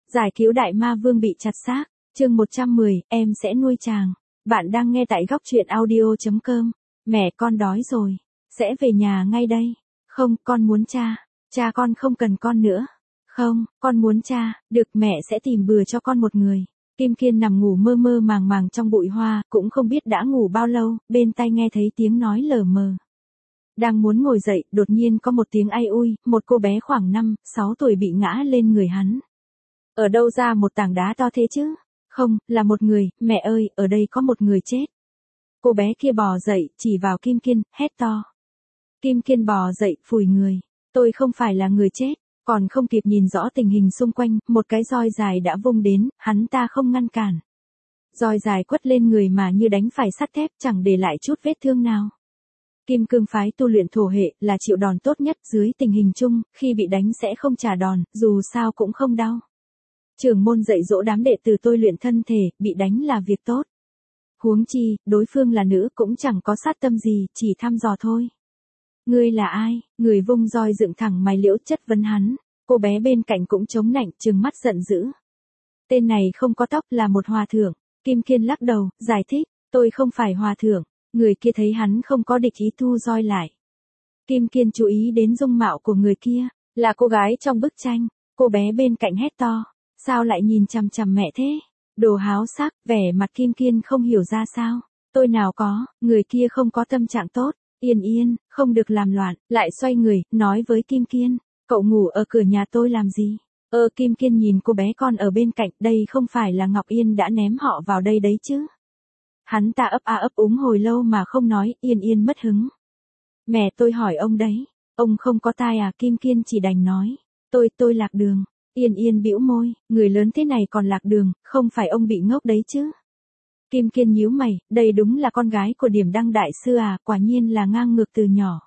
Giải cứu đại ma vương bị chặt xác, chương 110, em sẽ nuôi chàng. Bạn đang nghe tại góc truyện audio.com. Mẹ con đói rồi, sẽ về nhà ngay đây. Không, con muốn cha. Cha con không cần con nữa. Không, con muốn cha, được mẹ sẽ tìm bừa cho con một người. Kim Kiên nằm ngủ mơ mơ màng màng trong bụi hoa, cũng không biết đã ngủ bao lâu, bên tai nghe thấy tiếng nói lờ mờ. Đang muốn ngồi dậy, đột nhiên có một tiếng ai ui, một cô bé khoảng 5-6 tuổi bị ngã lên người hắn. Ở đâu ra một tảng đá to thế chứ? Không, là một người, mẹ ơi, ở đây có một người chết. Cô bé kia bò dậy, chỉ vào Kim Kiên, hét to. Kim Kiên bò dậy, phủi người. Tôi không phải là người chết, còn không kịp nhìn rõ tình hình xung quanh, một cái roi dài đã vung đến, hắn ta không ngăn cản. Roi dài quất lên người mà như đánh phải sắt thép, chẳng để lại chút vết thương nào. Kim cương phái tu luyện thổ hệ là chịu đòn tốt nhất dưới tình hình chung, khi bị đánh sẽ không trả đòn, dù sao cũng không đau. Trưởng môn dạy dỗ đám đệ tử tôi luyện thân thể, bị đánh là việc tốt. Huống chi, đối phương là nữ cũng chẳng có sát tâm gì, chỉ thăm dò thôi. Ngươi là ai? Người vung roi dựng thẳng mày liễu chất vấn hắn. Cô bé bên cạnh cũng chống nạnh, trừng mắt giận dữ. Tên này không có tóc, là một hòa thượng. Kim Kiên lắc đầu, giải thích, tôi không phải hòa thượng. Người kia thấy hắn không có địch ý thu roi lại. Kim Kiên chú ý đến dung mạo của người kia, là cô gái trong bức tranh. Cô bé bên cạnh hét to, sao lại nhìn chằm chằm mẹ thế? Đồ háo sắc, vẻ mặt Kim Kiên không hiểu ra sao. Tôi nào có, người kia không có tâm trạng tốt. Yên yên, không được làm loạn, lại xoay người, nói với Kim Kiên, cậu ngủ ở cửa nhà tôi làm gì? Kim Kiên nhìn cô bé con ở bên cạnh, đây không phải là Ngọc Yên đã ném họ vào đây đấy chứ? Hắn ta ấp úng hồi lâu mà không nói, Yên Yên mất hứng. Mẹ tôi hỏi ông đấy, ông không có tai à? Kim Kiên chỉ đành nói, tôi lạc đường. Yên Yên bĩu môi, người lớn thế này còn lạc đường, không phải ông bị ngốc đấy chứ? Kim Kiên nhíu mày, đây đúng là con gái của Điểm Đăng đại sư à, quả nhiên là ngang ngược từ nhỏ.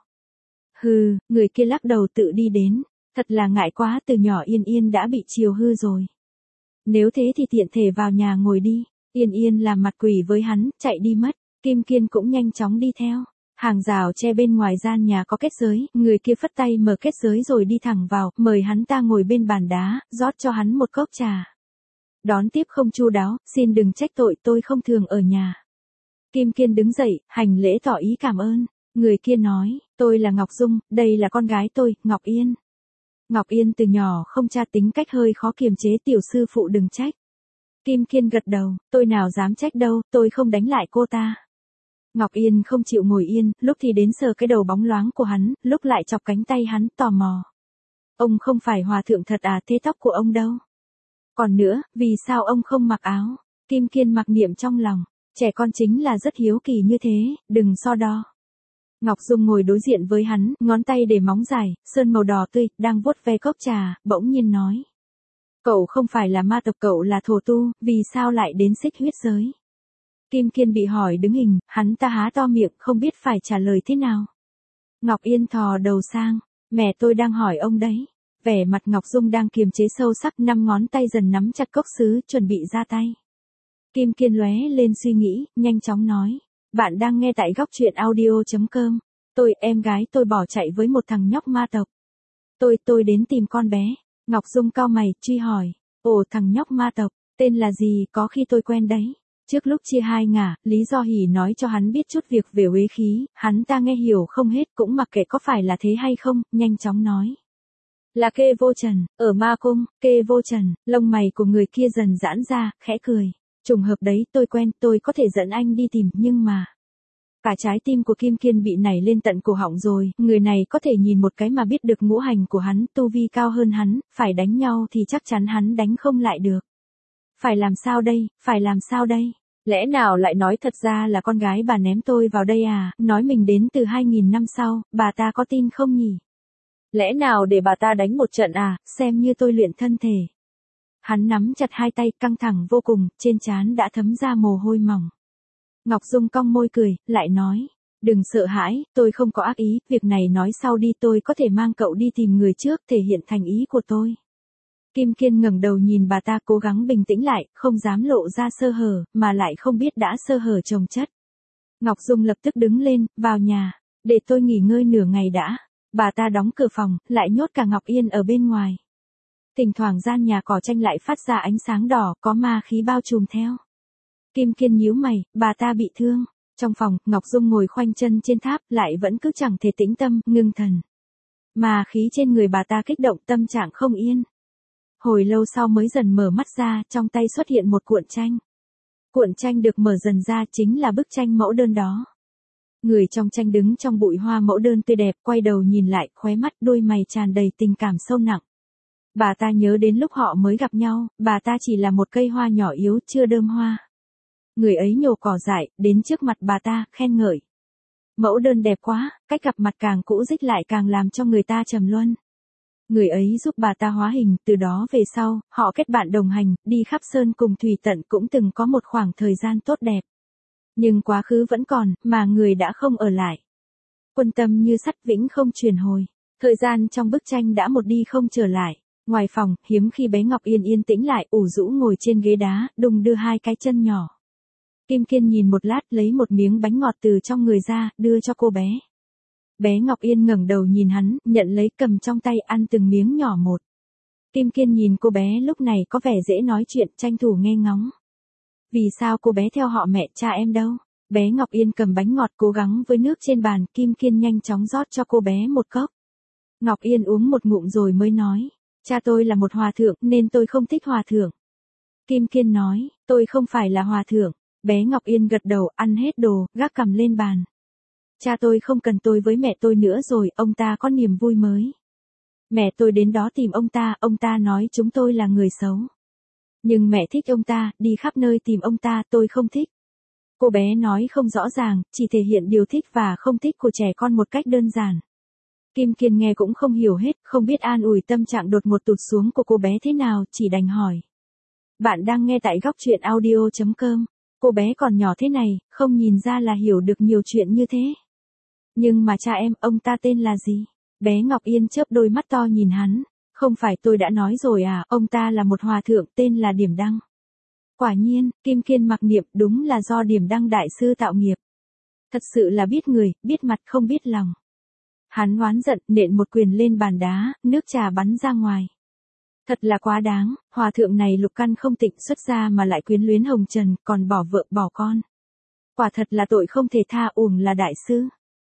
Hừ, người kia lắc đầu tự đi đến, thật là ngại quá, từ nhỏ Yên Yên đã bị chiều hư rồi. Nếu thế thì tiện thể vào nhà ngồi đi. Yên Yên làm mặt quỷ với hắn, chạy đi mất. Kim Kiên cũng nhanh chóng đi theo. Hàng rào che bên ngoài gian nhà có kết giới, người kia phất tay mở kết giới rồi đi thẳng vào, mời hắn ta ngồi bên bàn đá, rót cho hắn một cốc trà. Đón tiếp không chu đáo, xin đừng trách tội, tôi không thường ở nhà. Kim Kiên đứng dậy, hành lễ tỏ ý cảm ơn. Người kia nói, tôi là Ngọc Dung, đây là con gái tôi, Ngọc Yên. Ngọc Yên từ nhỏ không cha, tính cách hơi khó kiềm chế, tiểu sư phụ đừng trách. Kim Kiên gật đầu, tôi nào dám trách đâu, tôi không đánh lại cô ta. Ngọc Yên không chịu ngồi yên, lúc thì đến sờ cái đầu bóng loáng của hắn, lúc lại chọc cánh tay hắn, tò mò. Ông không phải hòa thượng thật à, thế tóc của ông đâu? Còn nữa, vì sao ông không mặc áo? Kim Kiên mặc niệm trong lòng, trẻ con chính là rất hiếu kỳ như thế, đừng so đo. Ngọc Dung ngồi đối diện với hắn, ngón tay để móng dài, sơn màu đỏ tươi, đang vuốt ve cốc trà, bỗng nhiên nói. Cậu không phải là ma tộc, cậu là thổ tu, vì sao lại đến xích huyết giới? Kim Kiên bị hỏi đứng hình, hắn ta há to miệng, không biết phải trả lời thế nào. Ngọc Yên thò đầu sang, mẹ tôi đang hỏi ông đấy. Vẻ mặt Ngọc Dung đang kiềm chế sâu sắc, 5 ngón tay dần nắm chặt cốc sứ, chuẩn bị ra tay. Kim Kiên lóe lên suy nghĩ, nhanh chóng nói. Bạn đang nghe tại góc truyện audio.com. Em gái tôi bỏ chạy với một thằng nhóc ma tộc. Tôi đến tìm con bé. Ngọc Dung cau mày, truy hỏi. Ồ, thằng nhóc ma tộc, tên là gì, có khi tôi quen đấy. Trước lúc chia hai ngả, Lý Do Hỉ nói cho hắn biết chút việc về uế khí, hắn ta nghe hiểu không hết, cũng mặc kệ có phải là thế hay không, nhanh chóng nói. Là Kê Vô Trần, ở ma cung. Kê Vô Trần, lông mày của người kia dần giãn ra, khẽ cười. Trùng hợp đấy, tôi quen, tôi có thể dẫn anh đi tìm, nhưng mà... Cả trái tim của Kim Kiên bị nảy lên tận cổ họng rồi, người này có thể nhìn một cái mà biết được ngũ hành của hắn, tu vi cao hơn hắn, phải đánh nhau thì chắc chắn hắn đánh không lại được. Phải làm sao đây? Lẽ nào lại nói thật ra là con gái bà ném tôi vào đây à, nói mình đến từ 2000 năm sau, bà ta có tin không nhỉ? Lẽ nào để bà ta đánh một trận à, xem như tôi luyện thân thể. Hắn nắm chặt hai tay, căng thẳng vô cùng, trên trán đã thấm ra mồ hôi mỏng. Ngọc Dung cong môi cười, lại nói, đừng sợ hãi, tôi không có ác ý, việc này nói sau đi, tôi có thể mang cậu đi tìm người trước, thể hiện thành ý của tôi. Kim Kiên ngẩng đầu nhìn bà ta, cố gắng bình tĩnh lại, không dám lộ ra sơ hở, mà lại không biết đã sơ hở chồng chất. Ngọc Dung lập tức đứng lên, vào nhà, để tôi nghỉ ngơi nửa ngày đã. Bà ta đóng cửa phòng, lại nhốt cả Ngọc Yên ở bên ngoài. Thỉnh thoảng gian nhà cỏ tranh lại phát ra ánh sáng đỏ, có ma khí bao trùm theo. Kim Kiên nhíu mày, bà ta bị thương. Trong phòng, Ngọc Dung ngồi khoanh chân trên tháp, lại vẫn cứ chẳng thể tĩnh tâm, ngưng thần. Mà khí trên người bà ta kích động, tâm trạng không yên. Hồi lâu sau mới dần mở mắt ra, trong tay xuất hiện một cuộn tranh. Cuộn tranh được mở dần ra chính là bức tranh mẫu đơn đó. Người trong tranh đứng trong bụi hoa mẫu đơn tươi đẹp, quay đầu nhìn lại, khóe mắt đôi mày tràn đầy tình cảm sâu nặng. Bà ta nhớ đến lúc họ mới gặp nhau, bà ta chỉ là một cây hoa nhỏ yếu chưa đơm hoa. Người ấy nhổ cỏ dại, đến trước mặt bà ta, khen ngợi. Mẫu đơn đẹp quá, cách gặp mặt càng cũ dích lại càng làm cho người ta trầm luân. Người ấy giúp bà ta hóa hình, từ đó về sau, họ kết bạn đồng hành, đi khắp sơn cùng thủy tận cũng từng có một khoảng thời gian tốt đẹp. Nhưng quá khứ vẫn còn, mà người đã không ở lại. Quân tâm như sắt vĩnh không truyền hồi. Thời gian trong bức tranh đã một đi không trở lại. Ngoài phòng, hiếm khi bé Ngọc Yên yên tĩnh lại, ủ rũ ngồi trên ghế đá, đung đưa hai cái chân nhỏ. Kim Kiên nhìn một lát, lấy một miếng bánh ngọt từ trong người ra, đưa cho cô bé. Bé Ngọc Yên ngẩng đầu nhìn hắn, nhận lấy cầm trong tay ăn từng miếng nhỏ một. Kim Kiên nhìn cô bé lúc này có vẻ dễ nói chuyện, tranh thủ nghe ngóng. Vì sao cô bé theo họ mẹ, cha em đâu? Bé Ngọc Yên cầm bánh ngọt cố gắng với nước trên bàn, Kim Kiên nhanh chóng rót cho cô bé một cốc. Ngọc Yên uống một ngụm rồi mới nói, cha tôi là một hòa thượng nên tôi không thích hòa thượng. Kim Kiên nói, tôi không phải là hòa thượng. Bé Ngọc Yên gật đầu, ăn hết đồ, gác cầm lên bàn. Cha tôi không cần tôi với mẹ tôi nữa rồi, ông ta có niềm vui mới. Mẹ tôi đến đó tìm ông ta nói chúng tôi là người xấu. Nhưng mẹ thích ông ta, đi khắp nơi tìm ông ta, tôi không thích. Cô bé nói không rõ ràng, chỉ thể hiện điều thích và không thích của trẻ con một cách đơn giản. Kim Kiên nghe cũng không hiểu hết, không biết an ủi tâm trạng đột ngột tụt xuống của cô bé thế nào, chỉ đành hỏi. Bạn đang nghe tại góc truyện audio.com. Cô bé còn nhỏ thế này, không nhìn ra là hiểu được nhiều chuyện như thế. Nhưng mà cha em, ông ta tên là gì? Bé Ngọc Yên chớp đôi mắt to nhìn hắn. Không phải tôi đã nói rồi à, ông ta là một hòa thượng tên là Điểm Đăng. Quả nhiên, Kim Kiên mặc niệm, đúng là do Điểm Đăng đại sư tạo nghiệp. Thật sự là biết người, biết mặt không biết lòng. Hắn oán giận, nện một quyền lên bàn đá, nước trà bắn ra ngoài. Thật là quá đáng, hòa thượng này lục căn không tịnh xuất gia mà lại quyến luyến hồng trần, còn bỏ vợ bỏ con. Quả thật là tội không thể tha, uổng là đại sư.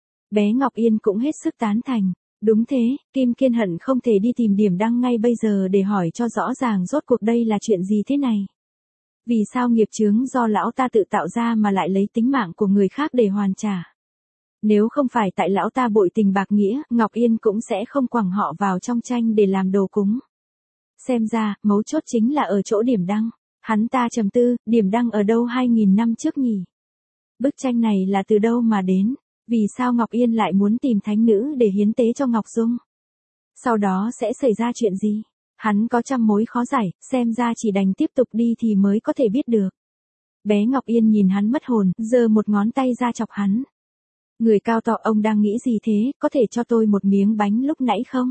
Bé Ngọc Yên cũng hết sức tán thành. Đúng thế, Kim Kiên hận không thể đi tìm Điểm Đăng ngay bây giờ để hỏi cho rõ ràng rốt cuộc đây là chuyện gì thế này. Vì sao nghiệp chướng do lão ta tự tạo ra mà lại lấy tính mạng của người khác để hoàn trả. Nếu không phải tại lão ta bội tình bạc nghĩa, Ngọc Yên cũng sẽ không quẳng họ vào trong tranh để làm đồ cúng. Xem ra, mấu chốt chính là ở chỗ Điểm Đăng. Hắn ta trầm tư, Điểm Đăng ở đâu 2000 năm trước nhỉ? Bức tranh này là từ đâu mà đến? Vì sao Ngọc Yên lại muốn tìm thánh nữ để hiến tế cho Ngọc Dung? Sau đó sẽ xảy ra chuyện gì? Hắn có trăm mối khó giải, xem ra chỉ đành tiếp tục đi thì mới có thể biết được. Bé Ngọc Yên nhìn hắn mất hồn, giơ một ngón tay ra chọc hắn. Người cao to, ông đang nghĩ gì thế, có thể cho tôi một miếng bánh lúc nãy không?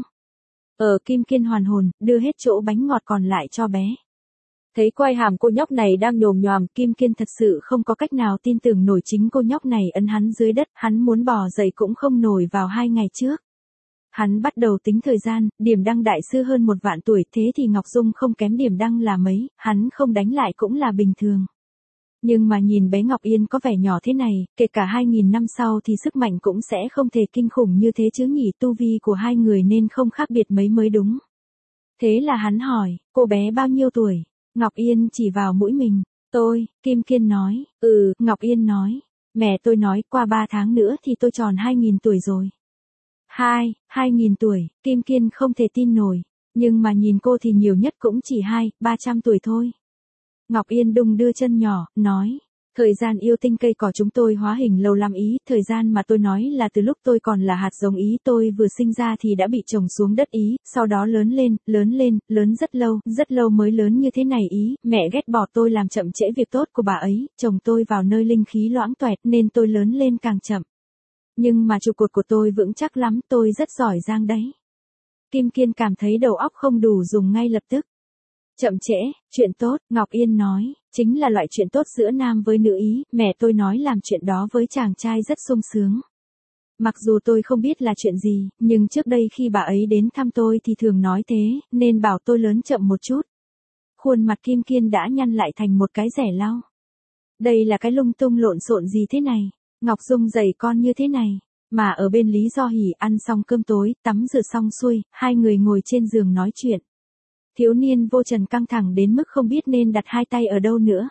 Kim Kiên hoàn hồn, đưa hết chỗ bánh ngọt còn lại cho bé. Thấy quai hàm cô nhóc này đang nhồm nhoàm, Kim Kiên thật sự không có cách nào tin tưởng nổi chính cô nhóc này ấn hắn dưới đất, hắn muốn bò dậy cũng không nổi vào 2 ngày trước. Hắn bắt đầu tính thời gian, Điểm Đăng đại sư hơn 1 vạn tuổi, thế thì Ngọc Dung không kém Điểm Đăng là mấy, hắn không đánh lại cũng là bình thường. Nhưng mà nhìn bé Ngọc Yên có vẻ nhỏ thế này, kể cả 2000 năm sau thì sức mạnh cũng sẽ không thể kinh khủng như thế chứ nhỉ, tu vi của hai người nên không khác biệt mấy mới đúng. Thế là hắn hỏi, cô bé bao nhiêu tuổi? Ngọc Yên chỉ vào mũi mình. Tôi, Kim Kiên nói. Ngọc Yên nói. Mẹ tôi nói qua 3 tháng nữa thì tôi tròn 2000 tuổi rồi. 2000 tuổi, Kim Kiên không thể tin nổi. Nhưng mà nhìn cô thì nhiều nhất cũng chỉ 300 tuổi thôi. Ngọc Yên đung đưa chân nhỏ, nói. Thời gian yêu tinh cây cỏ chúng tôi hóa hình lâu lắm ý, thời gian mà tôi nói là từ lúc tôi còn là hạt giống ý, tôi vừa sinh ra thì đã bị trồng xuống đất ý, sau đó lớn lên, rất lâu mới lớn như thế này ý, mẹ ghét bỏ tôi làm chậm trễ việc tốt của bà ấy, chồng tôi vào nơi linh khí loãng toẹt nên tôi lớn lên càng chậm. Nhưng mà trụ cột của tôi vững chắc lắm, tôi rất giỏi giang đấy. Kim Kiên cảm thấy đầu óc không đủ dùng ngay lập tức. Chậm trễ, chuyện tốt, Ngọc Yên nói, chính là loại chuyện tốt giữa nam với nữ ý, mẹ tôi nói làm chuyện đó với chàng trai rất sung sướng. Mặc dù tôi không biết là chuyện gì, nhưng trước đây khi bà ấy đến thăm tôi thì thường nói thế, nên bảo tôi lớn chậm một chút. Khuôn mặt Kim Kiên đã nhăn lại thành một cái rẻ lau. Đây là cái lung tung lộn xộn gì thế này? Ngọc Dung dạy con như thế này. Mà ở bên Lý Do Hỉ ăn xong cơm tối, tắm rửa xong xuôi, hai người ngồi trên giường nói chuyện. Thiếu niên Vô Trần căng thẳng đến mức không biết nên đặt hai tay ở đâu nữa.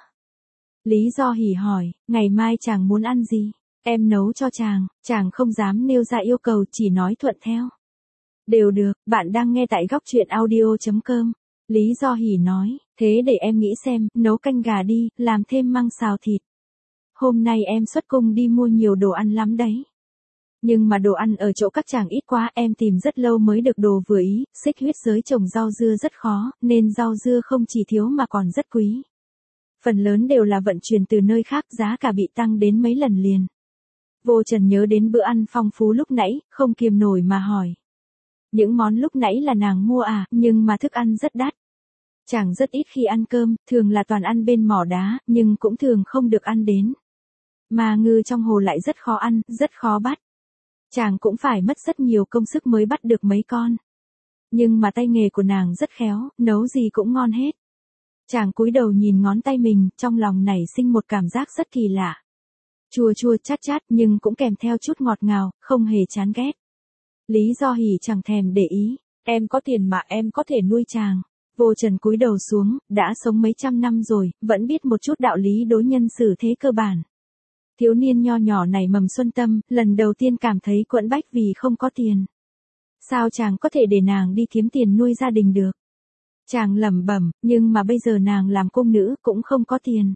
Lý Do Hỉ hỏi, ngày mai chàng muốn ăn gì? Em nấu cho chàng không dám nêu ra yêu cầu, chỉ nói thuận theo. Đều được, bạn đang nghe tại góc truyện audio.com. Lý Do Hỉ nói, thế để em nghĩ xem, nấu canh gà đi, làm thêm măng xào thịt. Hôm nay em xuất cung đi mua nhiều đồ ăn lắm đấy. Nhưng mà đồ ăn ở chỗ các chàng ít quá, em tìm rất lâu mới được đồ vừa ý, xích huyết giới trồng rau dưa rất khó, nên rau dưa không chỉ thiếu mà còn rất quý. Phần lớn đều là vận chuyển từ nơi khác, giá cả bị tăng đến mấy lần liền. Vô Trần nhớ đến bữa ăn phong phú lúc nãy, không kiềm nổi mà hỏi. Những món lúc nãy là nàng mua à, nhưng mà thức ăn rất đắt. Chàng rất ít khi ăn cơm, thường là toàn ăn bên mỏ đá, nhưng cũng thường không được ăn đến. Mà ngư trong hồ lại rất khó ăn, rất khó bắt. Chàng cũng phải mất rất nhiều công sức mới bắt được mấy con. Nhưng mà tay nghề của nàng rất khéo, nấu gì cũng ngon hết. Chàng cúi đầu nhìn ngón tay mình, trong lòng nảy sinh một cảm giác rất kỳ lạ. Chua chua chát chát nhưng cũng kèm theo chút ngọt ngào, không hề chán ghét. Lý Do Hỉ chẳng thèm để ý, em có tiền mà em có thể nuôi chàng. Vô Trần cúi đầu xuống, đã sống mấy trăm năm rồi, vẫn biết một chút đạo lý đối nhân xử thế cơ bản. Thiếu niên nho nhỏ này mầm xuân tâm, lần đầu tiên cảm thấy quẫn bách vì không có tiền. Sao chàng có thể để nàng đi kiếm tiền nuôi gia đình được? Chàng lẩm bẩm, nhưng mà bây giờ nàng làm cung nữ cũng không có tiền.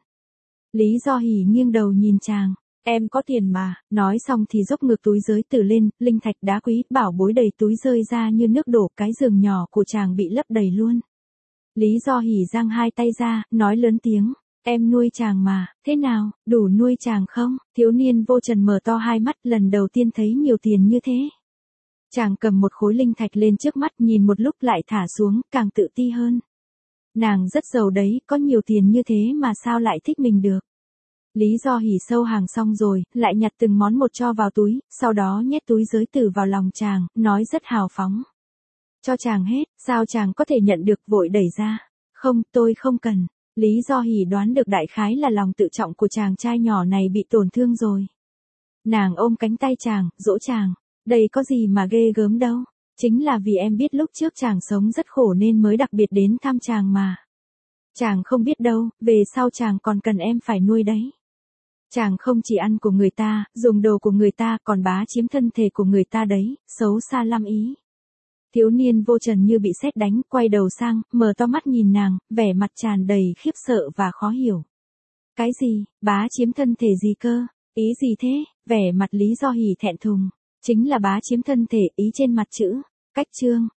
Lý Do Hỉ nghiêng đầu nhìn chàng, em có tiền mà, nói xong thì dốc ngược túi giới tử lên, linh thạch đá quý, bảo bối đầy túi rơi ra như nước đổ, cái giường nhỏ của chàng bị lấp đầy luôn. Lý Do Hỉ giang hai tay ra, nói lớn tiếng, em nuôi chàng mà, thế nào, đủ nuôi chàng không? Thiếu niên Vô Trần mở to hai mắt, lần đầu tiên thấy nhiều tiền như thế. Chàng cầm một khối linh thạch lên trước mắt, nhìn một lúc lại thả xuống, càng tự ti hơn. Nàng rất giàu đấy, có nhiều tiền như thế mà sao lại thích mình được? Lý Do Hỉ sâu hàng xong rồi, lại nhặt từng món một cho vào túi, sau đó nhét túi giới tử vào lòng chàng, nói rất hào phóng. Cho chàng hết, sao chàng có thể nhận được, vội đẩy ra. Không, tôi không cần. Lý Do Hỉ đoán được đại khái là lòng tự trọng của chàng trai nhỏ này bị tổn thương rồi. Nàng ôm cánh tay chàng, dỗ chàng. Đây có gì mà ghê gớm đâu. Chính là vì em biết lúc trước chàng sống rất khổ nên mới đặc biệt đến thăm chàng mà. Chàng không biết đâu, về sau chàng còn cần em phải nuôi đấy. Chàng không chỉ ăn của người ta, dùng đồ của người ta, còn bá chiếm thân thể của người ta đấy, xấu xa lắm ý. Thiếu niên Vô Trần như bị sét đánh, quay đầu sang, mở to mắt nhìn nàng, vẻ mặt tràn đầy khiếp sợ và khó hiểu. Cái gì, bá chiếm thân thể gì cơ, ý gì thế? Vẻ mặt Lý Do Hỉ thẹn thùng, chính là bá chiếm thân thể, ý trên mặt chữ, cách chương.